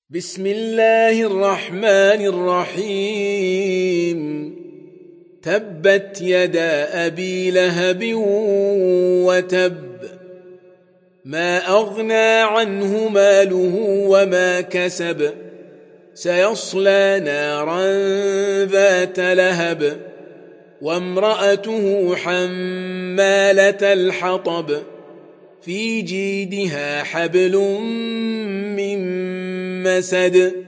بسم الله الرحمن الرحيم تبت يدا أبي لهب وتب ما أغنى عنه ماله وما كسب سيصلى نارا ذات لهب وامرأته حمالة الحطب في جيدها حبل من مسد